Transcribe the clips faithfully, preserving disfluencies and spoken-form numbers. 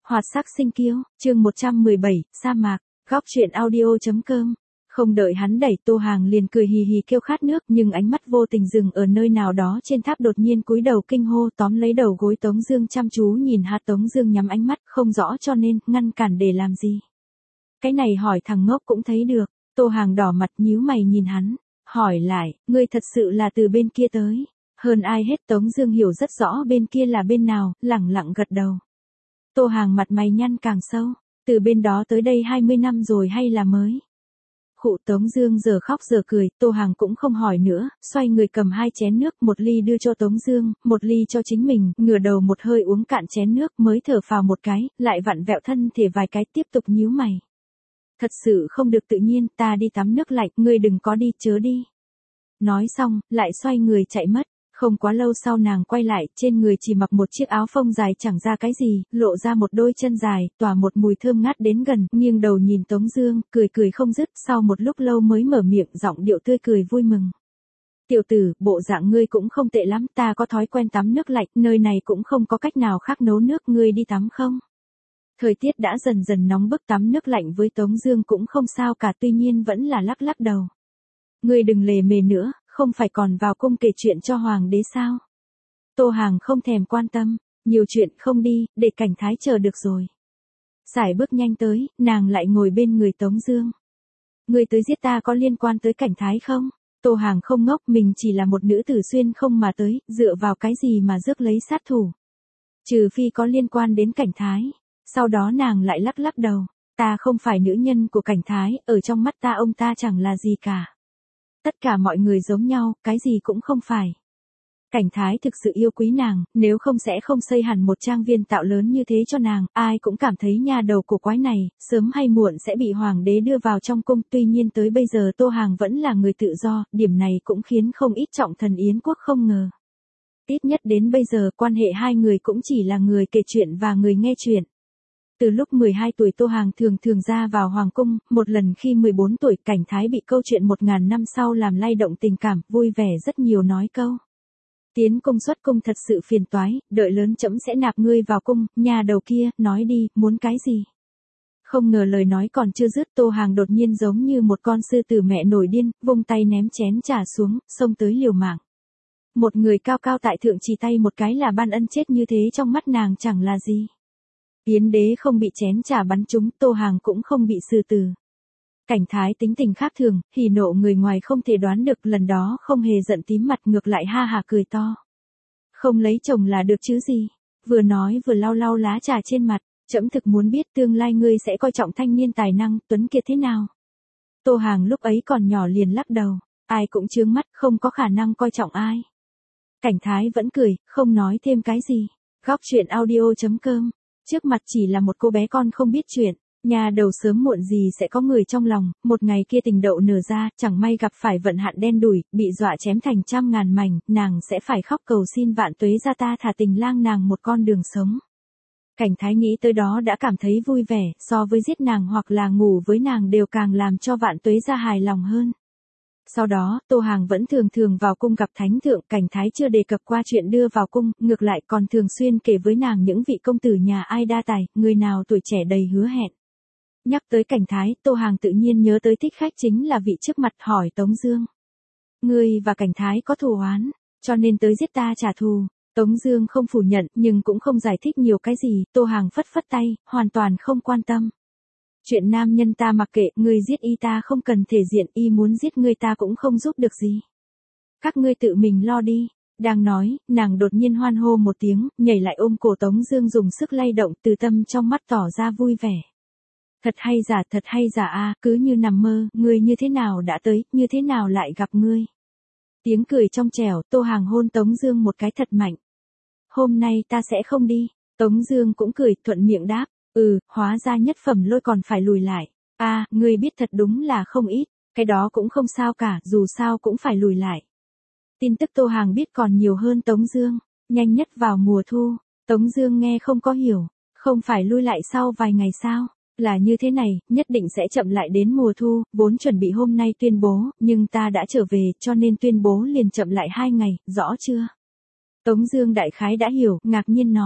Hoạt sắc sinh kiêu, chương một trăm mười bảy, sa mạc, góc truyện audio.com. Không đợi hắn đẩy Tô Hàng liền cười hì hì kêu khát nước, nhưng ánh mắt vô tình dừng ở nơi nào đó trên tháp, đột nhiên cúi đầu kinh hô tóm lấy đầu gối Tống Dương, chăm chú nhìn hạ. Tống Dương nhắm ánh mắt không rõ cho nên ngăn cản để làm gì. Cái này hỏi thằng ngốc cũng thấy được. Tô Hàng đỏ mặt nhíu mày nhìn hắn, hỏi lại, ngươi thật sự là từ bên kia tới? Hơn ai hết Tống Dương hiểu rất rõ bên kia là bên nào, lẳng lặng gật đầu. Tô Hàng mặt mày nhăn càng sâu, từ bên đó tới đây hai mươi năm rồi hay là mới? Khụ. Tống Dương giờ khóc giờ cười, Tô Hàng cũng không hỏi nữa, xoay người cầm hai chén nước, một ly đưa cho Tống Dương, một ly cho chính mình, ngửa đầu một hơi uống cạn chén nước mới thở phào một cái, lại vặn vẹo thân thể vài cái tiếp tục nhíu mày. Thật sự không được tự nhiên, ta đi tắm nước lạnh, ngươi đừng có đi, chớ đi. Nói xong, lại xoay người chạy mất. Không quá lâu sau nàng quay lại, trên người chỉ mặc một chiếc áo phông dài chẳng ra cái gì, lộ ra một đôi chân dài, tỏa một mùi thơm ngát đến gần, nghiêng đầu nhìn Tống Dương, cười cười không dứt, sau một lúc lâu mới mở miệng, giọng điệu tươi cười vui mừng. Tiểu tử, bộ dạng ngươi cũng không tệ lắm, ta có thói quen tắm nước lạnh, nơi này cũng không có cách nào khác nấu nước, ngươi đi tắm không? Thời tiết đã dần dần nóng bức, tắm nước lạnh với Tống Dương cũng không sao cả, tuy nhiên vẫn là lắc lắc đầu. Ngươi đừng lề mề nữa, không phải còn vào cung kể chuyện cho hoàng đế sao? Tô Hàng không thèm quan tâm, nhiều chuyện không đi, để Cảnh Thái chờ được rồi. Sải bước nhanh tới, nàng lại ngồi bên người Tống Dương. Ngươi tới giết ta có liên quan tới Cảnh Thái không? Tô Hàng không ngốc, mình chỉ là một nữ tử xuyên không mà tới, dựa vào cái gì mà rước lấy sát thủ? Trừ phi có liên quan đến Cảnh Thái. Sau đó nàng lại lắc lắc đầu, ta không phải nữ nhân của Cảnh Thái, ở trong mắt ta ông ta chẳng là gì cả. Tất cả mọi người giống nhau, cái gì cũng không phải. Cảnh Thái thực sự yêu quý nàng, nếu không sẽ không xây hẳn một trang viên tạo lớn như thế cho nàng, ai cũng cảm thấy nha đầu cổ quái này, sớm hay muộn sẽ bị hoàng đế đưa vào trong cung, tuy nhiên tới bây giờ Tô Hàng vẫn là người tự do, điểm này cũng khiến không ít trọng thần Yến quốc không ngờ. Ít nhất đến bây giờ quan hệ hai người cũng chỉ là người kể chuyện và người nghe chuyện. Từ lúc mười hai tuổi Tô Hàng thường thường ra vào hoàng cung, một lần khi mười bốn tuổi Cảnh Thái bị câu chuyện một ngàn năm sau làm lay động tình cảm, vui vẻ rất nhiều nói câu. Tiến cung xuất cung thật sự phiền toái, đợi lớn trẫm sẽ nạp ngươi vào cung, nhà đầu kia, nói đi, muốn cái gì? Không ngờ lời nói còn chưa dứt, Tô Hàng đột nhiên giống như một con sư tử mẹ nổi điên, vung tay ném chén trà xuống, xông tới liều mạng. Một người cao cao tại thượng chỉ tay một cái là ban ân, chết như thế trong mắt nàng chẳng là gì. Yến đế không bị chén trà bắn trúng, Tô Hàng cũng không bị xử tử. Cảnh Thái tính tình khác thường, hỉ nộ người ngoài không thể đoán được, lần đó không hề giận tím mặt, ngược lại ha hả cười to. Không lấy chồng là được chứ gì? Vừa nói vừa lau lau lá trà trên mặt, trẫm thực muốn biết tương lai ngươi sẽ coi trọng thanh niên tài năng tuấn kiệt thế nào. Tô Hàng lúc ấy còn nhỏ liền lắc đầu, ai cũng chướng mắt, không có khả năng coi trọng ai. Cảnh Thái vẫn cười, không nói thêm cái gì. Góc truyện audio.com. Trước mặt chỉ là một cô bé con không biết chuyện, nhà đầu sớm muộn gì sẽ có người trong lòng, một ngày kia tình đậu nở ra, chẳng may gặp phải vận hạn đen đủi, bị dọa chém thành trăm ngàn mảnh, nàng sẽ phải khóc cầu xin vạn tuế gia ta thả tình lang nàng một con đường sống. Cảnh Thái nghĩ tới đó đã cảm thấy vui vẻ, so với giết nàng hoặc là ngủ với nàng đều càng làm cho vạn tuế gia hài lòng hơn. Sau đó, Tô Hàng vẫn thường thường vào cung gặp thánh thượng, Cảnh Thái chưa đề cập qua chuyện đưa vào cung, ngược lại còn thường xuyên kể với nàng những vị công tử nhà ai đa tài, người nào tuổi trẻ đầy hứa hẹn. Nhắc tới Cảnh Thái, Tô Hàng tự nhiên nhớ tới thích khách chính là vị trước mặt, hỏi Tống Dương. Ngươi và Cảnh Thái có thù oán, cho nên tới giết ta trả thù. Tống Dương không phủ nhận, nhưng cũng không giải thích nhiều cái gì, Tô Hàng phất phất tay, hoàn toàn không quan tâm. Chuyện nam nhân ta mặc kệ, ngươi giết y ta không cần thể diện, y muốn giết ngươi ta cũng không giúp được gì. Các ngươi tự mình lo đi. Đang nói, nàng đột nhiên hoan hô một tiếng, nhảy lại ôm cổ Tống Dương dùng sức lay động, từ tâm trong mắt tỏ ra vui vẻ. Thật hay giả, thật hay giả a, cứ như nằm mơ, ngươi như thế nào đã tới, như thế nào lại gặp ngươi. Tiếng cười trong trẻo, Tô Hàng hôn Tống Dương một cái thật mạnh. Hôm nay ta sẽ không đi. Tống Dương cũng cười, thuận miệng đáp. Ừ, hóa ra nhất phẩm lôi còn phải lùi lại. A, à, ngươi biết thật đúng là không ít, cái đó cũng không sao cả, dù sao cũng phải lùi lại. Tin tức Tô Hàng biết còn nhiều hơn Tống Dương, nhanh nhất vào mùa thu. Tống Dương nghe không có hiểu, không phải lui lại sau vài ngày sao? Là như thế này, nhất định sẽ chậm lại đến mùa thu, vốn chuẩn bị hôm nay tuyên bố, nhưng ta đã trở về, cho nên tuyên bố liền chậm lại hai ngày, rõ chưa? Tống Dương đại khái đã hiểu, ngạc nhiên nói.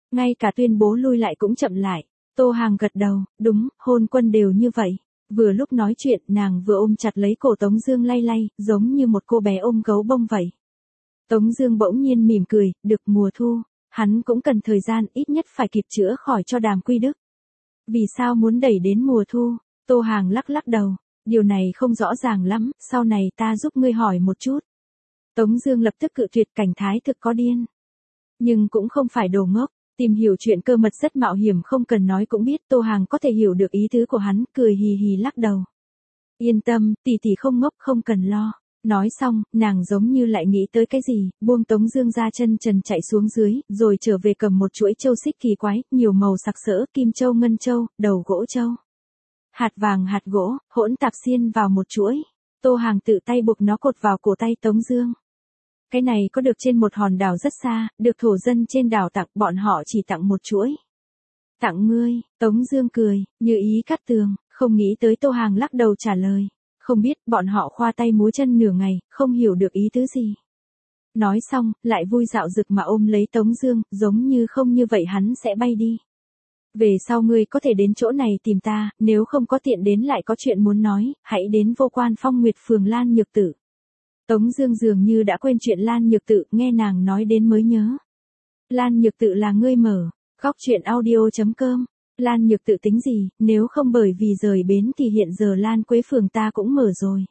Ngay cả tuyên bố lui lại cũng chậm lại. Tô Hàng gật đầu, đúng, hôn quân đều như vậy. Vừa lúc nói chuyện, nàng vừa ôm chặt lấy cổ Tống Dương lay lay, giống như một cô bé ôm gấu bông vậy. Tống Dương bỗng nhiên mỉm cười, được mùa thu, hắn cũng cần thời gian, ít nhất phải kịp chữa khỏi cho Đàm Quy Đức. Vì sao muốn đẩy đến mùa thu? Tô Hàng lắc lắc đầu, điều này không rõ ràng lắm, sau này ta giúp ngươi hỏi một chút. Tống Dương lập tức cự tuyệt, cảnh thái thực có điên. Nhưng cũng không phải đồ ngốc, tìm hiểu chuyện cơ mật rất mạo hiểm, không cần nói cũng biết. Tô Hàng có thể hiểu được ý tứ của hắn, cười hì hì lắc đầu. Yên tâm, tỷ tỷ không ngốc, không cần lo. Nói xong, nàng giống như lại nghĩ tới cái gì, buông Tống Dương ra, chân trần chạy xuống dưới, rồi trở về cầm một chuỗi châu xích kỳ quái, nhiều màu sặc sỡ, kim châu, ngân châu, đầu gỗ châu, hạt vàng, hạt gỗ, hỗn tạp xiên vào một chuỗi. Tô Hàng tự tay buộc nó cột vào cổ tay Tống Dương. Cái này có được trên một hòn đảo rất xa, được thổ dân trên đảo tặng, bọn họ chỉ tặng một chuỗi. Tặng ngươi, Tống Dương cười, như ý cắt tường, không nghĩ tới. Tô Hàng lắc đầu trả lời, không biết. Bọn họ khoa tay múa chân nửa ngày, không hiểu được ý tứ gì. Nói xong, lại vui dạo dực mà ôm lấy Tống Dương, giống như không như vậy hắn sẽ bay đi. Về sau ngươi có thể đến chỗ này tìm ta, nếu không có tiện đến lại có chuyện muốn nói, hãy đến Vô Quan Phong Nguyệt Phường Lan Nhược Tử. Tống Dương dường như đã quên chuyện Lan Nhược Tự, nghe nàng nói đến mới nhớ. Lan Nhược Tự là ngươi mở, góc truyện audio chấm com. Lan Nhược Tự tính gì, nếu không bởi vì rời bến thì hiện giờ Lan Quế Phường ta cũng mở rồi.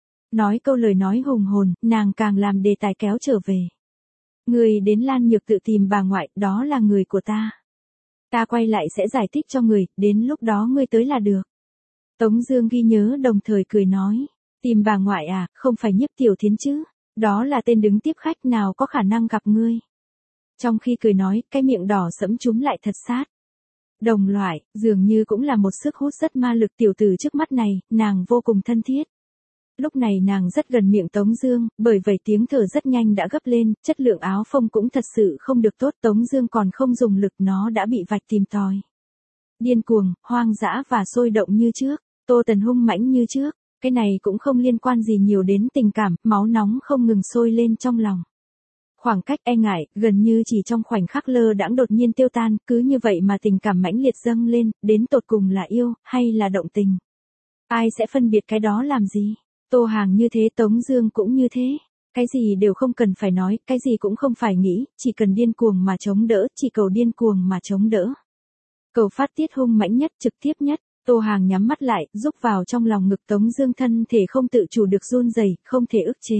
Nói câu lời nói hùng hồn, nàng càng làm đề tài kéo trở về. Người đến Lan Nhược Tự tìm bà ngoại, đó là người của ta. Ta quay lại sẽ giải thích cho người, đến lúc đó ngươi tới là được. Tống Dương ghi nhớ đồng thời cười nói. Tìm bà ngoại à, không phải Nhiếp Tiểu Thiến chứ? Đó là tên đứng tiếp khách, nào có khả năng gặp ngươi. Trong khi cười nói, cái miệng đỏ sẫm chúm lại thật sát. Đồng loại, dường như cũng là một sức hút rất ma lực. Tiểu tử trước mắt này, nàng vô cùng thân thiết. Lúc này nàng rất gần miệng Tống Dương, bởi vậy tiếng thở rất nhanh đã gấp lên, chất lượng áo phông cũng thật sự không được tốt. Tống Dương còn không dùng lực, nó đã bị vạch tìm tòi. Điên cuồng, hoang dã và sôi động như trước, Tô Tần hung mãnh như trước. Cái này cũng không liên quan gì nhiều đến tình cảm, máu nóng không ngừng sôi lên trong lòng. Khoảng cách e ngại, gần như chỉ trong khoảnh khắc lơ đãng đột nhiên tiêu tan, cứ như vậy mà tình cảm mãnh liệt dâng lên, đến tột cùng là yêu, hay là động tình. Ai sẽ phân biệt cái đó làm gì? Tô Hàng như thế, Tống Dương cũng như thế. Cái gì đều không cần phải nói, cái gì cũng không phải nghĩ, chỉ cần điên cuồng mà chống đỡ, chỉ cầu điên cuồng mà chống đỡ. Cầu phát tiết hung mãnh nhất, trực tiếp nhất. Tô Hàng nhắm mắt lại, rúc vào trong lòng ngực Tống Dương, thân thể không tự chủ được run rẩy, không thể ức chế.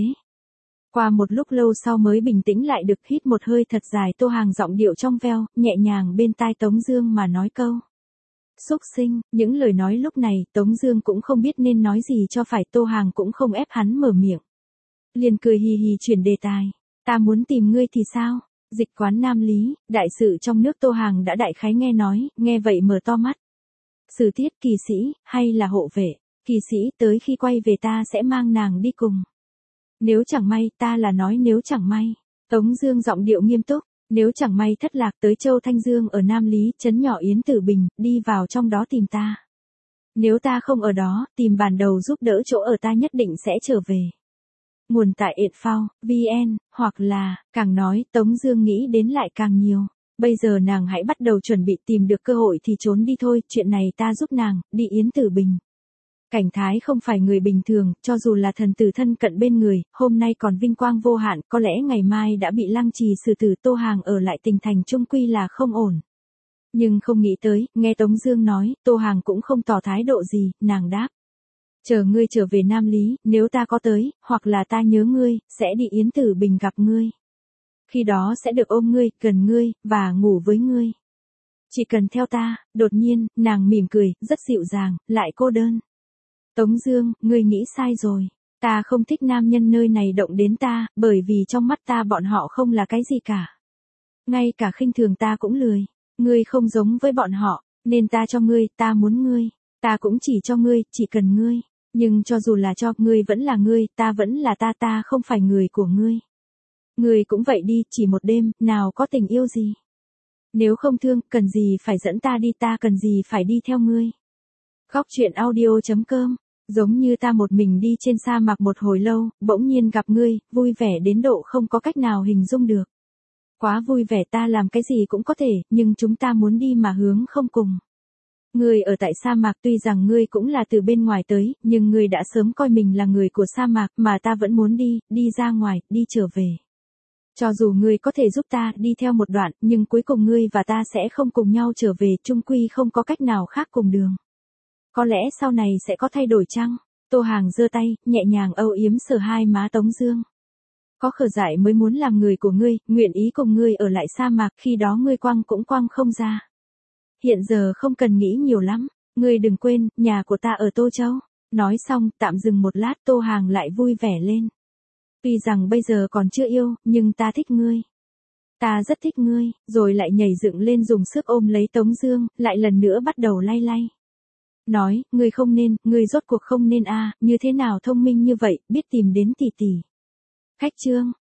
Qua một lúc lâu sau mới bình tĩnh lại được, hít một hơi thật dài. Tô Hàng giọng điệu trong veo, nhẹ nhàng bên tai Tống Dương mà nói câu. Xúc sinh, những lời nói lúc này, Tống Dương cũng không biết nên nói gì cho phải. Tô Hàng cũng không ép hắn mở miệng. Liền cười hì hì chuyển đề tài. Ta muốn tìm ngươi thì sao? Dịch quán Nam Lý, đại sự trong nước Tô Hàng đã đại khái nghe nói, nghe vậy mở to mắt. Sử Tiết, kỳ sĩ, hay là hộ vệ? Kỳ sĩ, tới khi quay về ta sẽ mang nàng đi cùng. Nếu chẳng may, ta là nói nếu chẳng may. Tống Dương giọng điệu nghiêm túc. Nếu chẳng may thất lạc, tới Châu Thanh Dương ở Nam Lý, trấn nhỏ Yến Tử Bình, đi vào trong đó tìm ta. Nếu ta không ở đó, tìm bản đầu giúp đỡ chỗ ở, ta nhất định sẽ trở về. Nguồn tại Info, vn, hoặc là, càng nói, Tống Dương nghĩ đến lại càng nhiều. Bây giờ nàng hãy bắt đầu chuẩn bị, tìm được cơ hội thì trốn đi thôi, chuyện này ta giúp nàng, đi Yến Tử Bình. Cảnh thái không phải người bình thường, cho dù là thần tử thân cận bên người, hôm nay còn vinh quang vô hạn, có lẽ ngày mai đã bị lăng trì xử tử. Tô Hàng ở lại tỉnh thành chung quy là không ổn. Nhưng không nghĩ tới, nghe Tống Dương nói, Tô Hàng cũng không tỏ thái độ gì, nàng đáp. Chờ ngươi trở về Nam Lý, nếu ta có tới, hoặc là ta nhớ ngươi, sẽ đi Yến Tử Bình gặp ngươi. Khi đó sẽ được ôm ngươi, gần ngươi, và ngủ với ngươi. Chỉ cần theo ta. Đột nhiên, nàng mỉm cười, rất dịu dàng, lại cô đơn. Tống Dương, ngươi nghĩ sai rồi. Ta không thích nam nhân nơi này động đến ta, bởi vì trong mắt ta bọn họ không là cái gì cả. Ngay cả khinh thường ta cũng lười. Ngươi không giống với bọn họ, nên ta cho ngươi, ta muốn ngươi. Ta cũng chỉ cho ngươi, chỉ cần ngươi. Nhưng cho dù là cho, ngươi vẫn là ngươi, ta vẫn là ta, ta không phải người của ngươi. Ngươi cũng vậy đi, chỉ một đêm, nào có tình yêu gì. Nếu không thương, cần gì phải dẫn ta đi, ta cần gì phải đi theo ngươi. Góc truyện audio chấm com. Giống như ta một mình đi trên sa mạc một hồi lâu, bỗng nhiên gặp ngươi, vui vẻ đến độ không có cách nào hình dung được. Quá vui vẻ, ta làm cái gì cũng có thể, nhưng chúng ta muốn đi mà hướng không cùng. Ngươi ở tại sa mạc, tuy rằng ngươi cũng là từ bên ngoài tới, nhưng ngươi đã sớm coi mình là người của sa mạc, mà ta vẫn muốn đi, đi ra ngoài, đi trở về. Cho dù ngươi có thể giúp ta đi theo một đoạn, nhưng cuối cùng ngươi và ta sẽ không cùng nhau trở về, chung quy không có cách nào khác cùng đường. Có lẽ sau này sẽ có thay đổi chăng? Tô Hàng giơ tay, nhẹ nhàng âu yếm sờ hai má Tống Dương. Có khờ dại mới muốn làm người của ngươi, nguyện ý cùng ngươi ở lại sa mạc, khi đó ngươi quăng cũng quăng không ra. Hiện giờ không cần nghĩ nhiều lắm, ngươi đừng quên, nhà của ta ở Tô Châu. Nói xong, tạm dừng một lát, Tô Hàng lại vui vẻ lên. Tuy rằng bây giờ còn chưa yêu, nhưng ta thích ngươi. Ta rất thích ngươi, rồi lại nhảy dựng lên dùng sức ôm lấy Tống Dương, lại lần nữa bắt đầu lay lay. Nói, ngươi không nên, ngươi rốt cuộc không nên a, à, như thế nào thông minh như vậy, biết tìm đến tỷ tỷ. Khách trương,